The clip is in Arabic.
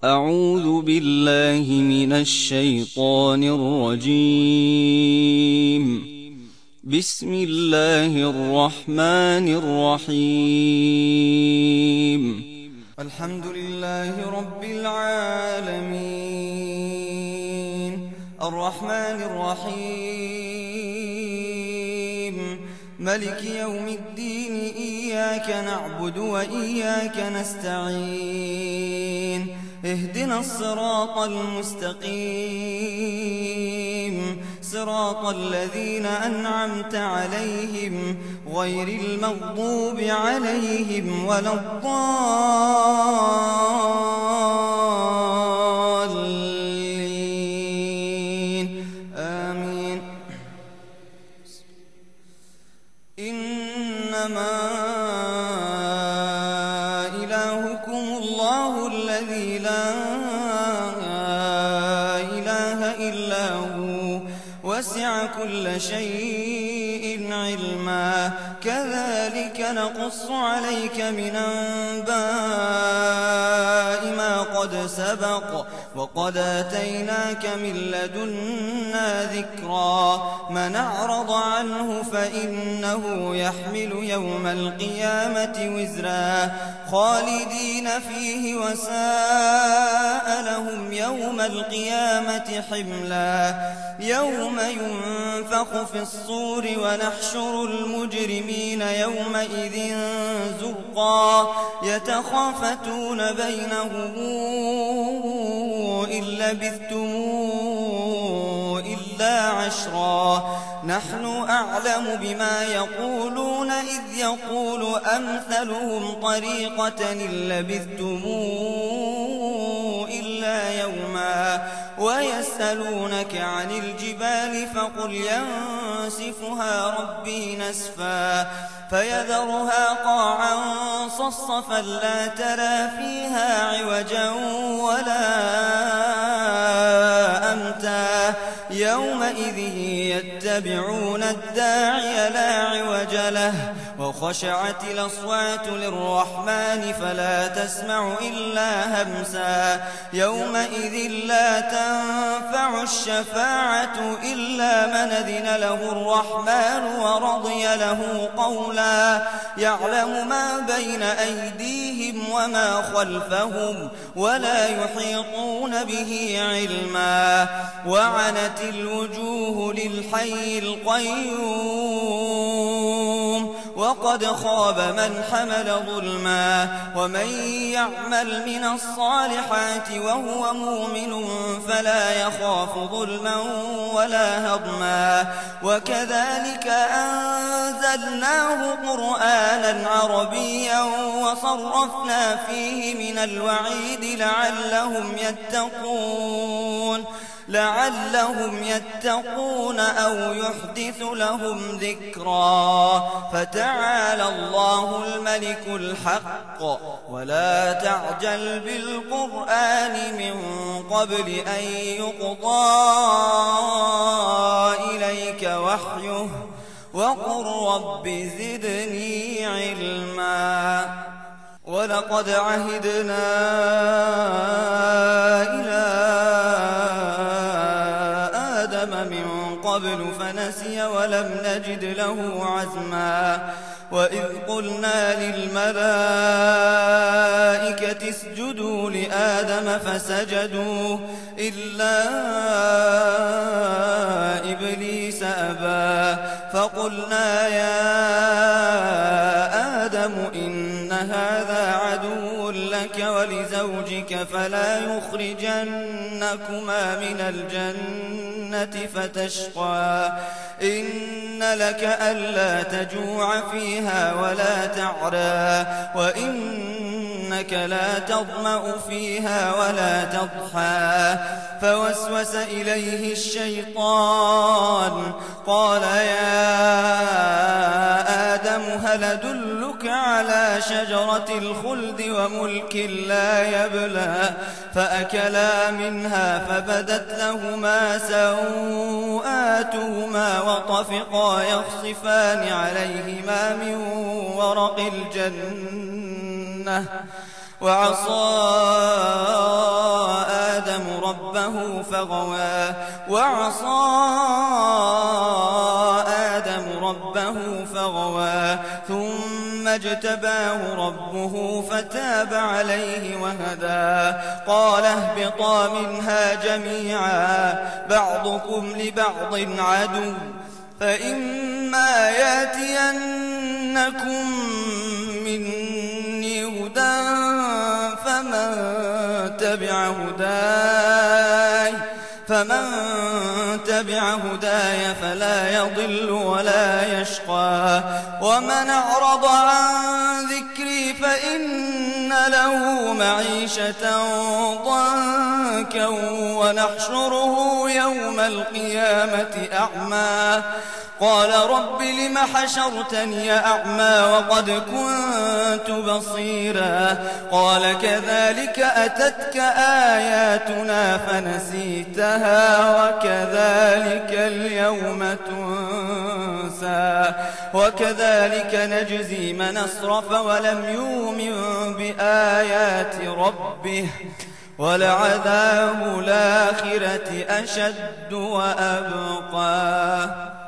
أعوذ بالله من الشيطان الرجيم. بسم الله الرحمن الرحيم. الحمد لله رب العالمين، الرحمن الرحيم، ملك يوم الدين. إياك نعبد وإياك نستعين، اهدنا الصراط المستقيم، صراط الذين أنعمت عليهم غير المغضوب عليهم ولا الضالين، آمين. إنما إلهكم الله الذي لا إله إلا هو، وسع كل شيء علما. كذلك نقص عليك من أنباء ما قد سبق، وقد آتيناك من لدنا ذكرا. من أعرض عنه فإنه يحمل يوم القيامة وزرا، خالدين فيه وساء لهم يوم القيامة حملا. يوم ينفخ في الصور ونحشر المجرمين يومئذ زرقا، يتخافتون بينهم إن لبثتم إلا عشرا. نحن أعلم بما يقولون إذ يقول أمثلهم طريقة إن لبثتم إلا يوما. ويسألونك عن الجبال فقل ينسفها ربي نسفا، فيذرها قاعا صصفا لا ترى فيها عوجا ولا أمتا. يومئذ يتبعون الداعي لا عوج له، وخشعت الأصوات للرحمن فلا تسمع إلا همسا. يومئذ لا تنفع الشفاعة إلا من أذن له الرحمن ورضي له قولا. يعلم ما بين أيديهم وما خلفهم ولا يحيطون به علما. وعنت الوجوه للحي القيوم، وقد خاب من حمل ظلما. ومن يعمل من الصالحات وهو مؤمن فلا يخاف ظلما ولا هضما. وكذلك أنزلناه قرآنا عربيا وصرفنا فيه من الوعيد لعلهم يتقون أو يحدث لهم ذكرا. فتعالى الله الملك الحق، ولا تعجل بالقرآن من قبل أن يقضى إليك وحيه، وقل رب زدني علما. ولقد عهدنا إلى من قبل فنسي ولم نجد له عزما. وإذ قلنا للملائكة اسجدوا لآدم فسجدوا إلا إبليس أبى. فقلنا يا آدم إن هذا عدو لك ولزوجك فلا يخرجنكما من الجنة فتشقى. إن لك ألا تجوع فيها ولا تعرى، وإنك لا تظمأ فيها ولا تضحى. فوسوس إليه الشيطان قال يا آدم هل أدلك على شجرة الخلد وملك لا يبلى. فأكلا منها فبدت لهما سوآتهما وطفقا يخصفان عليهما من ورق الجنة وعصى ربه فغوى وعصى آدم ربه فغوى ثم اجتباه ربه فتاب عليه وهدى قال اهبطا منها جميعا بعضكم لبعض عدو فإما ياتينكم مني هدى فمن تبع هداي فلا يضل ولا يشقى ومن أعرض عن ذكري فإن له معيشة ضنكا ونحشره يوم القيامة أعمى قال رب لم حشرتني أعمى وقد كنت بصيرا قال كذلك أتتك آياتنا فنسيتها وكذلك اليوم تنسى وكذلك نجزي من أسرف ولم يؤمن بآيات ربه ولعذاب الآخرة أشد وأبقى